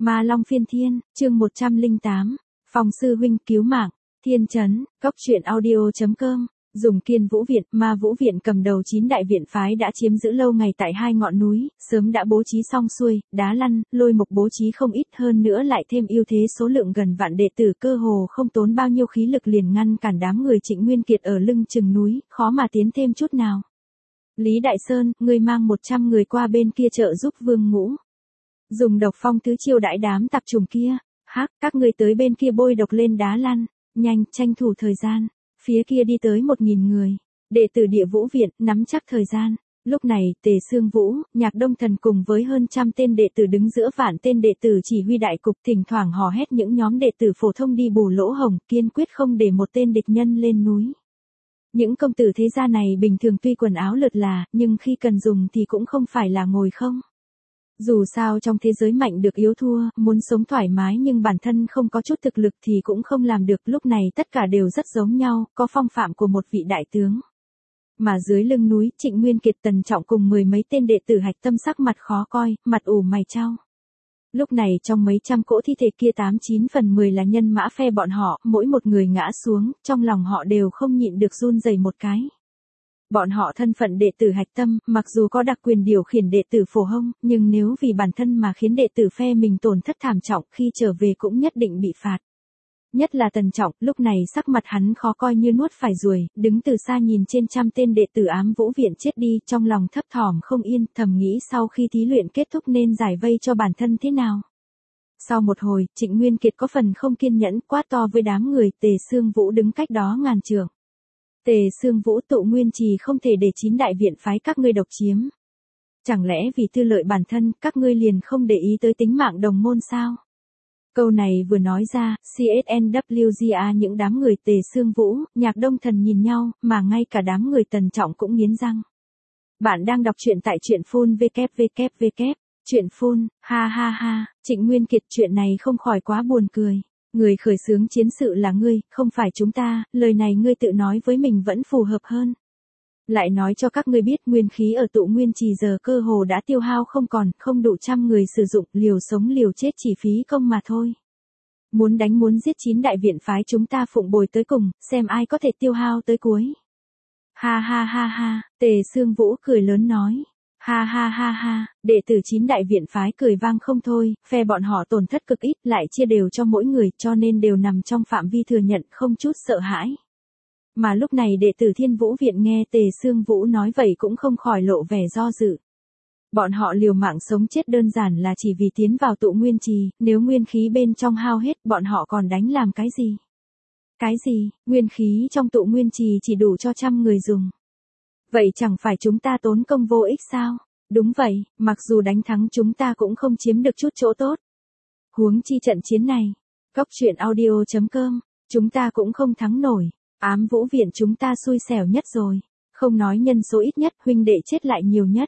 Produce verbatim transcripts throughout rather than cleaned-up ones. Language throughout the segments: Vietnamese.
Ma Long Phiên Thiên, chương một trăm lẻ tám, Phong sư huynh cứu mạng, Thiên Chấn, Cốc truyện audio chấm com. Dùng Kiên Vũ Viện, Ma Vũ Viện cầm đầu chín đại viện phái đã chiếm giữ lâu ngày tại hai ngọn núi, sớm đã bố trí xong xuôi, đá lăn, lôi mục bố trí không ít, hơn nữa lại thêm ưu thế số lượng gần vạn đệ tử, cơ hồ không tốn bao nhiêu khí lực liền ngăn cản đám người Trịnh Nguyên Kiệt ở lưng chừng núi, khó mà tiến thêm chút nào. Lý Đại Sơn, ngươi mang một trăm người qua bên kia trợ giúp Vương Ngũ. Dùng độc phong tứ chiêu đãi đám tạp trùng kia, hắc, các ngươi tới bên kia bôi độc lên đá lăn, nhanh, tranh thủ thời gian. Phía kia đi tới một nghìn người, đệ tử Địa Vũ Viện, nắm chắc thời gian. Lúc này, Tề Sương Vũ, Nhạc Đông Thần cùng với hơn trăm tên đệ tử đứng giữa vạn tên đệ tử chỉ huy đại cục, thỉnh thoảng hò hét những nhóm đệ tử phổ thông đi bù lỗ hổng, kiên quyết không để một tên địch nhân lên núi. Những công tử thế gia này bình thường tuy quần áo lượt là, nhưng khi cần dùng thì cũng không phải là ngồi không. Dù sao trong thế giới mạnh được yếu thua, muốn sống thoải mái nhưng bản thân không có chút thực lực thì cũng không làm được. Lúc này tất cả đều rất giống nhau, có phong phạm của một vị đại tướng. Mà dưới lưng núi, Trịnh Nguyên Kiệt, Tần Trọng cùng mười mấy tên đệ tử hạch tâm sắc mặt khó coi, mặt ủ mày chau. Lúc này trong mấy trăm cỗ thi thể kia tám chín phần mười là nhân mã phe bọn họ, mỗi một người ngã xuống, trong lòng họ đều không nhịn được run rẩy một cái. Bọn họ thân phận đệ tử hạch tâm, mặc dù có đặc quyền điều khiển đệ tử phổ hông, nhưng nếu vì bản thân mà khiến đệ tử phe mình tổn thất thảm trọng, khi trở về cũng nhất định bị phạt. Nhất là Tần Trọng, lúc này sắc mặt hắn khó coi như nuốt phải ruồi, đứng từ xa nhìn trên trăm tên đệ tử Ám Vũ Viện chết đi, trong lòng thấp thỏm không yên, thầm nghĩ sau khi thí luyện kết thúc nên giải vây cho bản thân thế nào. Sau một hồi, Trịnh Nguyên Kiệt có phần không kiên nhẫn, quát to với đám người. Tề Sương Vũ đứng cách đó ngàn trượng. Tề Sương Vũ, Tụ Nguyên Trì không thể để chín đại viện phái các ngươi độc chiếm. Chẳng lẽ vì tư lợi bản thân, các ngươi liền không để ý tới tính mạng đồng môn sao? Câu này vừa nói ra, xê ét en vê giê a những đám người Tề Sương Vũ, Nhạc Đông Thần nhìn nhau, mà ngay cả đám người Tần Trọng cũng nghiến răng. Bạn đang đọc truyện tại truyện phun www. Truyện phun, ha ha ha, Trịnh Nguyên Kiệt, chuyện này không khỏi quá buồn cười. Người khởi xướng chiến sự là ngươi, không phải chúng ta, lời này ngươi tự nói với mình vẫn phù hợp hơn. Lại nói cho các ngươi biết nguyên khí ở Tụ Nguyên Trì giờ cơ hồ đã tiêu hao không còn, không đủ trăm người sử dụng, liều sống liều chết chỉ phí công mà thôi. Muốn đánh muốn giết chín đại viện phái chúng ta phụng bồi tới cùng, xem ai có thể tiêu hao tới cuối. Ha ha ha ha, Tề Sương Vũ cười lớn nói. Ha ha ha ha, đệ tử chín đại viện phái cười vang không thôi, phe bọn họ tổn thất cực ít, lại chia đều cho mỗi người, cho nên đều nằm trong phạm vi thừa nhận, không chút sợ hãi. Mà lúc này đệ tử Thiên Vũ Viện nghe Tề Sương Vũ nói vậy cũng không khỏi lộ vẻ do dự. Bọn họ liều mạng sống chết đơn giản là chỉ vì tiến vào Tụ Nguyên Trì, nếu nguyên khí bên trong hao hết, bọn họ còn đánh làm cái gì? Cái gì, nguyên khí trong Tụ Nguyên Trì chỉ đủ cho trăm người dùng. Vậy chẳng phải chúng ta tốn công vô ích sao? Đúng vậy, mặc dù đánh thắng chúng ta cũng không chiếm được chút chỗ tốt. Huống chi trận chiến này, Cốc truyện audio chấm com, chúng ta cũng không thắng nổi. Ám Vũ Viện chúng ta xui xẻo nhất rồi. Không nói nhân số ít nhất, huynh đệ chết lại nhiều nhất.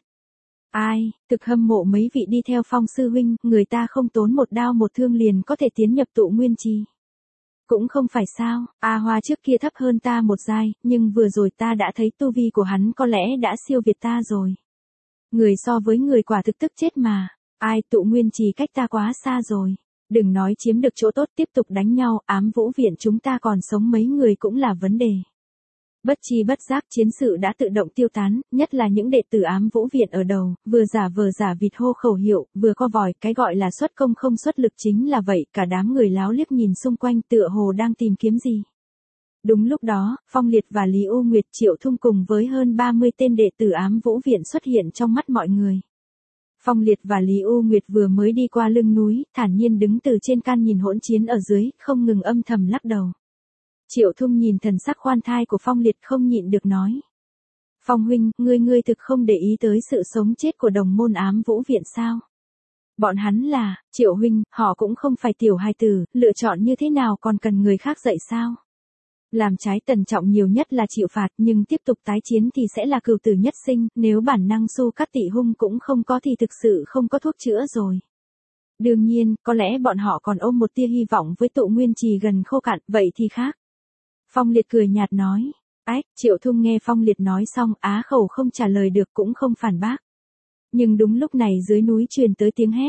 Ai, thực hâm mộ mấy vị đi theo Phong sư huynh, người ta không tốn một đao một thương liền có thể tiến nhập Tụ Nguyên Trì. Cũng không phải sao, A Hoa trước kia thấp hơn ta một giai, nhưng vừa rồi ta đã thấy tu vi của hắn có lẽ đã siêu việt ta rồi. Người so với người quả thực tức chết mà, ai, Tụ Nguyên Trì cách ta quá xa rồi. Đừng nói chiếm được chỗ tốt, tiếp tục đánh nhau, Ám Vũ Viện chúng ta còn sống mấy người cũng là vấn đề. Bất chi bất giác chiến sự đã tự động tiêu tán, nhất là những đệ tử Ám Vũ Viện ở đầu, vừa giả vờ giả vịt hô khẩu hiệu, vừa co vòi, cái gọi là xuất công không xuất lực chính là vậy, cả đám người láo liếc nhìn xung quanh tựa hồ đang tìm kiếm gì. Đúng lúc đó, Phong Liệt và Lý U Nguyệt, Triệu Thung cùng với hơn ba mươi tên đệ tử Ám Vũ Viện xuất hiện trong mắt mọi người. Phong Liệt và Lý U Nguyệt vừa mới đi qua lưng núi, thản nhiên đứng từ trên can nhìn hỗn chiến ở dưới, không ngừng âm thầm lắc đầu. Triệu Thung nhìn thần sắc khoan thai của Phong Liệt không nhịn được nói. Phong huynh, ngươi ngươi thực không để ý tới sự sống chết của đồng môn Ám Vũ Viện sao? Bọn hắn là, Triệu huynh, họ cũng không phải tiểu hài tử, lựa chọn như thế nào còn cần người khác dạy sao? Làm trái Tần Trọng nhiều nhất là chịu phạt, nhưng tiếp tục tái chiến thì sẽ là cừu tử nhất sinh, nếu bản năng su cắt tị hung cũng không có thì thực sự không có thuốc chữa rồi. Đương nhiên, có lẽ bọn họ còn ôm một tia hy vọng với Tụ Nguyên Trì gần khô cạn, vậy thì khác. Phong Liệt cười nhạt nói. Ách, Triệu Thung nghe Phong Liệt nói xong, á khẩu không trả lời được cũng không phản bác. Nhưng đúng lúc này dưới núi truyền tới tiếng hét.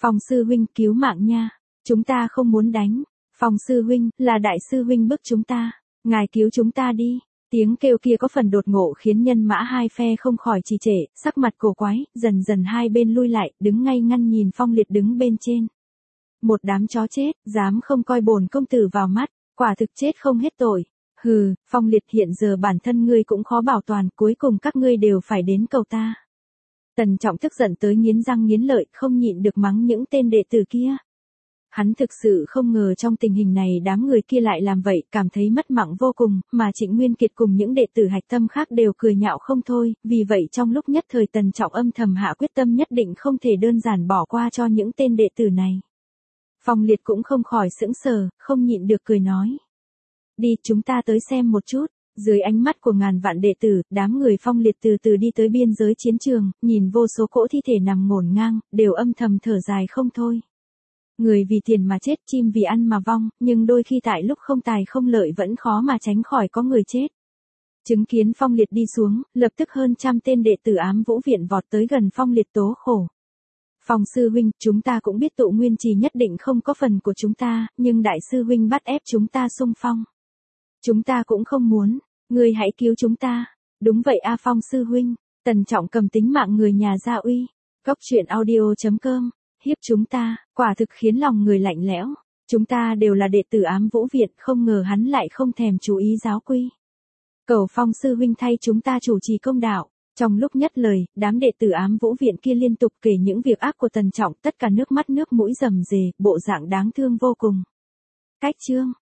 Phong sư huynh cứu mạng nha, chúng ta không muốn đánh. Phong sư huynh, là đại sư huynh bức chúng ta, ngài cứu chúng ta đi. Tiếng kêu kia có phần đột ngộ khiến nhân mã hai phe không khỏi trì trệ, sắc mặt cổ quái, dần dần hai bên lui lại, đứng ngay ngăn nhìn Phong Liệt đứng bên trên. Một đám chó chết, dám không coi bổn công tử vào mắt, quả thực chết không hết tội. Hừ, Phong Liệt, hiện giờ bản thân ngươi cũng khó bảo toàn, cuối cùng các ngươi đều phải đến cầu ta. Tần Trọng tức giận tới nghiến răng nghiến lợi, không nhịn được mắng những tên đệ tử kia. Hắn thực sự không ngờ trong tình hình này đám người kia lại làm vậy, cảm thấy mất mạng vô cùng, mà Trịnh Nguyên Kiệt cùng những đệ tử hạch tâm khác đều cười nhạo không thôi, vì vậy trong lúc nhất thời Tần Trọng âm thầm hạ quyết tâm nhất định không thể đơn giản bỏ qua cho những tên đệ tử này. Phong Liệt cũng không khỏi sững sờ, không nhịn được cười nói. Đi, chúng ta tới xem một chút. Dưới ánh mắt của ngàn vạn đệ tử, đám người Phong Liệt từ từ đi tới biên giới chiến trường, nhìn vô số cỗ thi thể nằm ngổn ngang, đều âm thầm thở dài không thôi. Người vì tiền mà chết, chim vì ăn mà vong, nhưng đôi khi tại lúc không tài không lợi vẫn khó mà tránh khỏi có người chết. Chứng kiến Phong Liệt đi xuống, lập tức hơn trăm tên đệ tử Ám Vũ Viện vọt tới gần Phong Liệt tố khổ. Phong sư huynh, chúng ta cũng biết tụ nguyên trì nhất định không có phần của chúng ta, nhưng đại sư huynh bắt ép chúng ta xung phong. Chúng ta cũng không muốn, ngươi hãy cứu chúng ta. Đúng vậy a Phong sư huynh, Tần Trọng cầm tính mạng người nhà ra uy. Góc truyện audio chấm com, hiếp chúng ta, quả thực khiến lòng người lạnh lẽo. Chúng ta đều là đệ tử Ám Vũ Viện, không ngờ hắn lại không thèm chú ý giáo quy. Cầu Phong sư huynh thay chúng ta chủ trì công đạo. Trong lúc nhất lời, đám đệ tử Ám Vũ Viện kia liên tục kể những việc ác của Tần Trọng, tất cả nước mắt nước mũi rầm rề, bộ dạng đáng thương vô cùng. Cách chương